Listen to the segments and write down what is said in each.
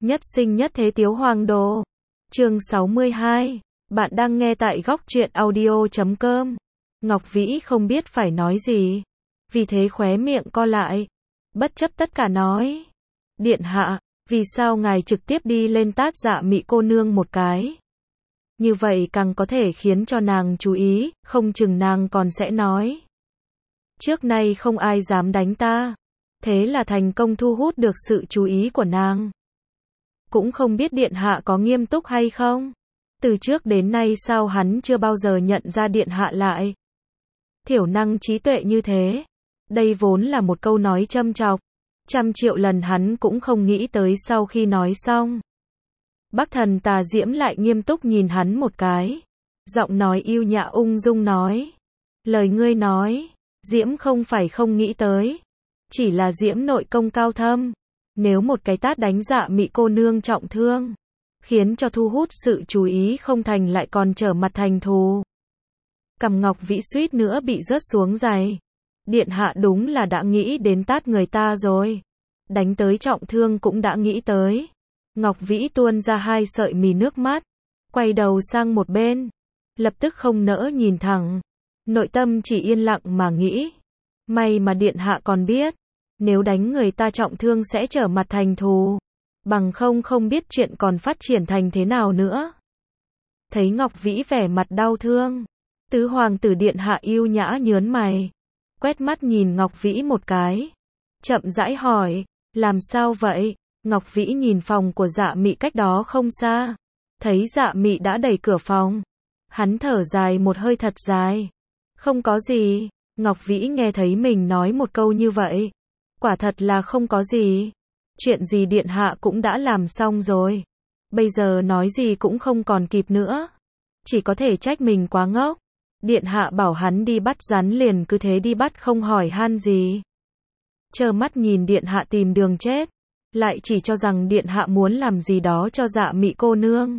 Nhất sinh nhất thế Tiếu Hoàng Đồ. Chương 62. Bạn đang nghe tại góc truyện audio.com. Ngọc Vĩ không biết phải nói gì, vì thế khóe miệng co lại, bất chấp tất cả nói: Điện hạ, vì sao ngài trực tiếp đi lên tát Dạ Mị cô nương một cái? Như vậy càng có thể khiến cho nàng chú ý, không chừng nàng còn sẽ nói: Trước nay không ai dám đánh ta. Thế là thành công thu hút được sự chú ý của nàng. Cũng không biết điện hạ có nghiêm túc hay không? Từ trước đến nay sao hắn chưa bao giờ nhận ra điện hạ lại thiểu năng trí tuệ như thế? Đây vốn là một câu nói châm chọc, 100.000.000 lần hắn cũng không nghĩ tới. Sau khi nói xong, Bắc Thần Tà Diễm lại nghiêm túc nhìn hắn một cái, giọng nói yêu nhã ung dung nói: Lời ngươi nói, Diễm không phải không nghĩ tới, chỉ là Diễm nội công cao thâm. Nếu một cái tát đánh Dạ Mị cô nương trọng thương, khiến cho thu hút sự chú ý không thành lại còn trở mặt thành thù. Cằm Ngọc Vĩ suýt nữa bị rớt xuống giày. Điện hạ đúng là đã nghĩ đến tát người ta rồi. Đánh tới trọng thương cũng đã nghĩ tới. Ngọc Vĩ tuôn ra 2 sợi mì nước mắt, quay đầu sang một bên, lập tức không nỡ nhìn thẳng. Nội tâm chỉ yên lặng mà nghĩ: may mà điện hạ còn biết, nếu đánh người ta trọng thương sẽ trở mặt thành thù, bằng không biết chuyện còn phát triển thành thế nào nữa. Thấy Ngọc Vĩ vẻ mặt đau thương, tứ hoàng tử điện hạ yêu nhã nhớn mày, quét mắt nhìn Ngọc Vĩ một cái, chậm rãi hỏi: làm sao vậy? Ngọc Vĩ nhìn phòng của Dạ Mị cách đó không xa, thấy Dạ Mị đã đẩy cửa phòng, hắn thở dài một hơi thật dài. Không có gì. Ngọc Vĩ nghe thấy mình nói một câu như vậy, quả thật là không có gì. Chuyện gì điện hạ cũng đã làm xong rồi, bây giờ nói gì cũng không còn kịp nữa. Chỉ có thể trách mình quá ngốc. Điện hạ bảo hắn đi bắt rắn liền cứ thế đi bắt, không hỏi han gì. Trơ mắt nhìn điện hạ tìm đường chết, lại chỉ cho rằng điện hạ muốn làm gì đó cho Dạ Mị cô nương.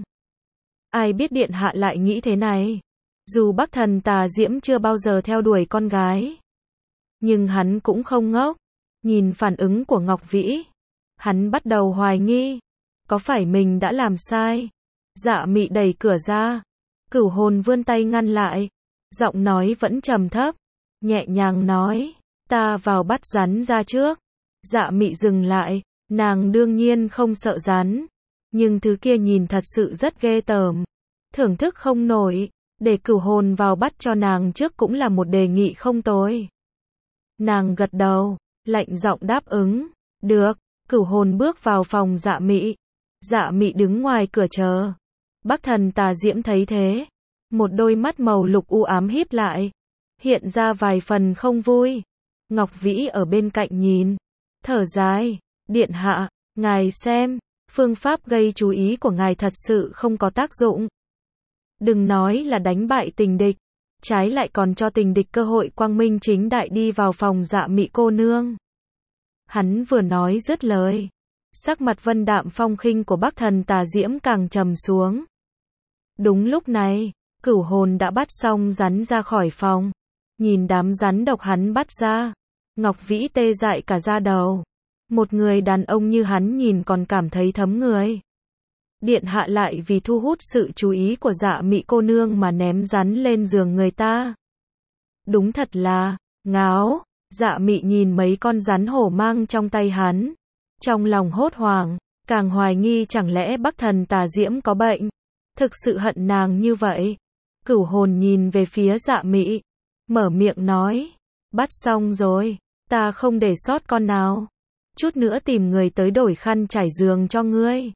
Ai biết điện hạ lại nghĩ thế này. Dù Bắc Thần Tà Diễm chưa bao giờ theo đuổi con gái, nhưng hắn cũng không ngốc. Nhìn phản ứng của Ngọc Vĩ, hắn bắt đầu hoài nghi, có phải mình đã làm sai? Dạ Mị đẩy cửa ra, Cửu Hồn vươn tay ngăn lại, giọng nói vẫn trầm thấp, nhẹ nhàng nói: ta vào bắt rắn ra trước. Dạ Mị dừng lại, nàng đương nhiên không sợ rắn, nhưng thứ kia nhìn thật sự rất ghê tởm, thưởng thức không nổi. Để Cửu Hồn vào bắt cho nàng trước cũng là một đề nghị không tồi. Nàng gật đầu, lạnh giọng đáp ứng. Được. Cửu Hồn bước vào phòng Dạ Mị. Dạ Mị đứng ngoài cửa chờ. Bắc Thần Tà Diễm thấy thế, một đôi mắt màu lục u ám híp lại, hiện ra vài phần không vui. Ngọc Vĩ ở bên cạnh nhìn, thở dài: điện hạ, ngài xem, phương pháp gây chú ý của ngài thật sự không có tác dụng. Đừng nói là đánh bại tình địch, trái lại còn cho tình địch cơ hội quang minh chính đại đi vào phòng Dạ Mị cô nương. Hắn vừa nói dứt lời, sắc mặt vân đạm phong khinh của Bắc Thần Tà Diễm càng trầm xuống. Đúng lúc này, Cửu Hồn đã bắt xong rắn ra khỏi phòng. Nhìn đám rắn độc hắn bắt ra, Ngọc Vĩ tê dại cả da đầu. Một người đàn ông như hắn nhìn còn cảm thấy thấm người. Điện hạ lại vì thu hút sự chú ý của Dạ Mị cô nương mà ném rắn lên giường người ta. Đúng thật là ngáo. Dạ Mị nhìn mấy con rắn hổ mang trong tay hắn, trong lòng hốt hoảng, càng hoài nghi chẳng lẽ Bắc Thần Tà Diễm có bệnh, thực sự hận nàng như vậy. Cửu Hồn nhìn về phía Dạ Mị, mở miệng nói: bắt xong rồi, ta không để sót con nào, chút nữa tìm người tới đổi khăn trải giường cho ngươi.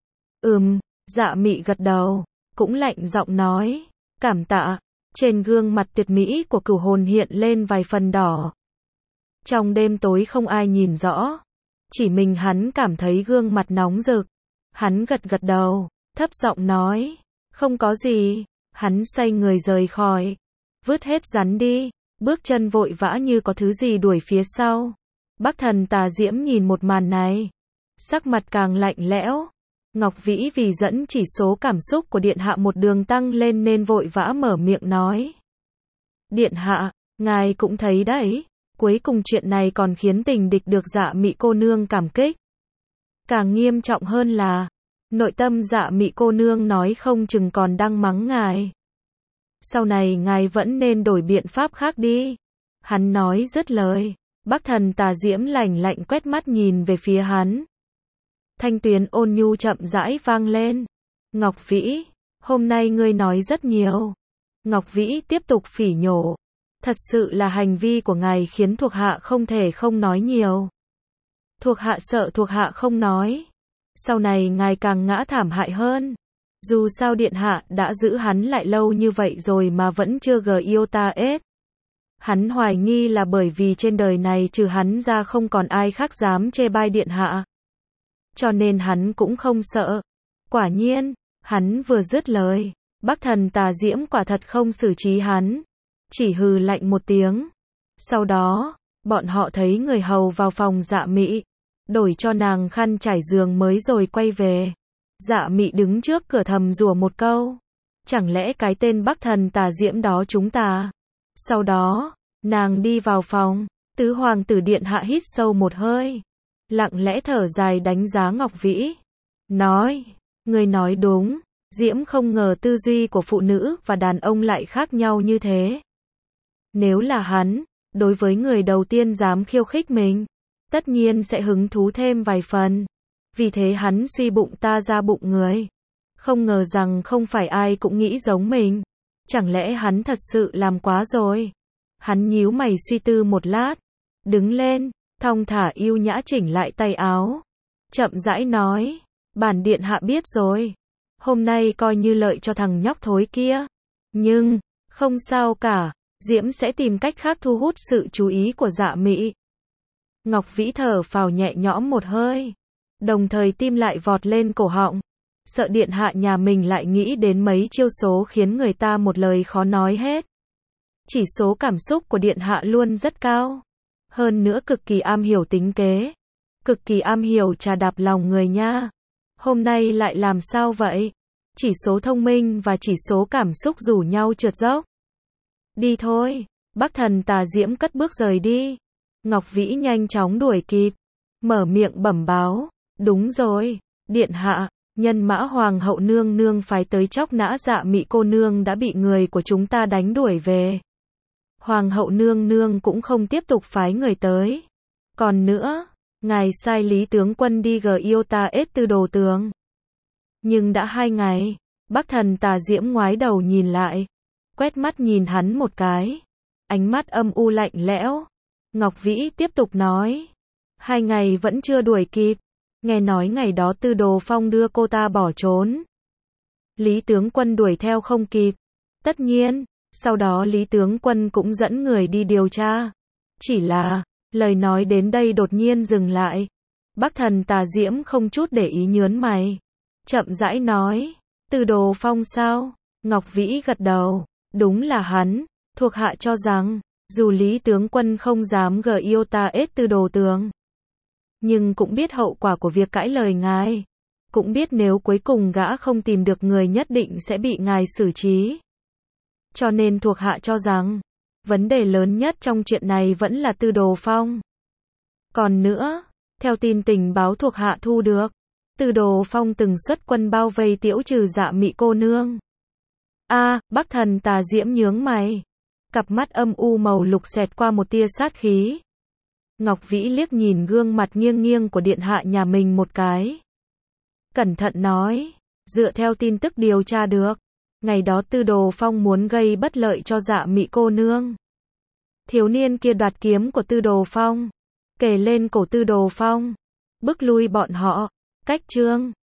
Dạ Mị gật đầu, cũng lạnh giọng nói: cảm tạ. Trên gương mặt tuyệt mỹ của Cửu Hồn hiện lên vài phần đỏ. Trong đêm tối không ai nhìn rõ, chỉ mình hắn cảm thấy gương mặt nóng rực. Hắn gật gật đầu, thấp giọng nói: không có gì. Hắn xoay người rời khỏi, vứt hết rắn đi, bước chân vội vã như có thứ gì đuổi phía sau. Bắc Thần Tà Diễm nhìn một màn này, sắc mặt càng lạnh lẽo. Ngọc Vĩ vì dẫn chỉ số cảm xúc của điện hạ một đường tăng lên nên vội vã mở miệng nói: điện hạ, ngài cũng thấy đấy, cuối cùng chuyện này còn khiến tình địch được Dạ Mị cô nương cảm kích. Càng nghiêm trọng hơn là, Nội tâm Dạ Mị cô nương nói không chừng còn đang mắng ngài. Sau này ngài vẫn nên đổi biện pháp khác đi. Hắn nói dứt lời, Bắc Thần Tà Diễm lạnh lạnh quét mắt nhìn về phía hắn. Thanh tuyến ôn nhu chậm rãi vang lên. Ngọc Vĩ, hôm nay ngươi nói rất nhiều. Ngọc Vĩ tiếp tục phỉ nhổ. Thật sự là hành vi của ngài khiến thuộc hạ không thể không nói nhiều. Thuộc hạ sợ thuộc hạ không nói. Sau này ngài càng ngã thảm hại hơn. Dù sao điện hạ đã giữ hắn lại lâu như vậy rồi mà vẫn chưa yêu ta hết. Hắn hoài nghi là bởi vì trên đời này trừ hắn ra không còn ai khác dám chê bai điện hạ. Cho nên hắn cũng không sợ. Quả nhiên, hắn vừa dứt lời, Bắc Thần Tà Diễm quả thật không xử trí hắn. Chỉ hừ lạnh một tiếng. Sau đó, bọn họ thấy người hầu vào phòng Dạ Mị, đổi cho nàng khăn trải giường mới rồi quay về. Dạ Mị đứng trước cửa thầm rủa một câu. Chẳng lẽ cái tên Bắc Thần Tà Diễm đó chúng ta? Sau đó, nàng đi vào phòng, tứ hoàng tử điện hạ hít sâu một hơi. Lặng lẽ thở dài đánh giá Ngọc Vĩ. Nói, người nói đúng, Diễm không ngờ tư duy của phụ nữ và đàn ông lại khác nhau như thế. Nếu là hắn, đối với người đầu tiên dám khiêu khích mình, tất nhiên sẽ hứng thú thêm vài phần. Vì thế hắn suy bụng ta ra bụng người. Không ngờ rằng không phải ai cũng nghĩ giống mình. Chẳng lẽ hắn thật sự làm quá rồi? Hắn nhíu mày suy tư một lát. Đứng lên, thong thả yêu nhã chỉnh lại tay áo. Chậm rãi nói. Bản điện hạ biết rồi. Hôm nay coi như lợi cho thằng nhóc thối kia. Nhưng, không sao cả. Diễm sẽ tìm cách khác thu hút sự chú ý của Dạ Mị. Ngọc Vĩ thở phào nhẹ nhõm một hơi. Đồng thời tim lại vọt lên cổ họng. Sợ điện hạ nhà mình lại nghĩ đến mấy chiêu số khiến người ta một lời khó nói hết. Chỉ số cảm xúc của điện hạ luôn rất cao. Hơn nữa cực kỳ am hiểu tính kế. Cực kỳ am hiểu trà đạp lòng người nha. Hôm nay lại làm sao vậy? Chỉ số thông minh và chỉ số cảm xúc rủ nhau trượt dốc. Đi thôi. Bắc Thần Tà Diễm cất bước rời đi. Ngọc Vĩ nhanh chóng đuổi kịp. Mở miệng bẩm báo. Đúng rồi. Điện hạ, nhân mã hoàng hậu nương nương phái tới chóc nã Dạ Mị cô nương đã bị người của chúng ta đánh đuổi về. Hoàng hậu nương nương cũng không tiếp tục phái người tới. Còn nữa, ngài sai Lý tướng quân đi yêu ta ết từ đồ tường. Nhưng đã 2 ngày, Bắc Thần Tà Diễm ngoái đầu nhìn lại. Quét mắt nhìn hắn một cái. Ánh mắt âm u lạnh lẽo. Ngọc Vĩ tiếp tục nói. 2 ngày vẫn chưa đuổi kịp. Nghe nói ngày đó Tư Đồ Phong đưa cô ta bỏ trốn. Lý tướng quân đuổi theo không kịp. Tất nhiên, sau đó Lý tướng quân cũng dẫn người đi điều tra. Chỉ là, lời nói đến đây đột nhiên dừng lại. Bắc Thần Tà Diễm không chút để ý nhớn mày. Chậm rãi nói. Tư Đồ Phong sao? Ngọc Vĩ gật đầu. Đúng là hắn. Thuộc hạ cho rằng, dù Lý tướng quân không dám yêu ta ết Tư Đồ Tường, nhưng cũng biết hậu quả của việc cãi lời ngài. Cũng biết nếu cuối cùng gã không tìm được người nhất định sẽ bị ngài xử trí. Cho nên thuộc hạ cho rằng, vấn đề lớn nhất trong chuyện này vẫn là Tư Đồ Phong. Còn nữa, theo tin tình báo thuộc hạ thu được, Tư Đồ Phong từng xuất quân bao vây tiễu trừ Dạ Mị cô nương. Bắc Thần Tà Diễm nhướng mày. Cặp mắt âm u màu lục xẹt qua một tia sát khí. Ngọc Vĩ liếc nhìn gương mặt nghiêng nghiêng của điện hạ nhà mình một cái. Cẩn thận nói, dựa theo tin tức điều tra được, ngày đó Tư Đồ Phong muốn gây bất lợi cho Dạ Mị cô nương. Thiếu niên kia đoạt kiếm của Tư Đồ Phong, kề lên cổ Tư Đồ Phong, bức lui bọn họ. Cách chương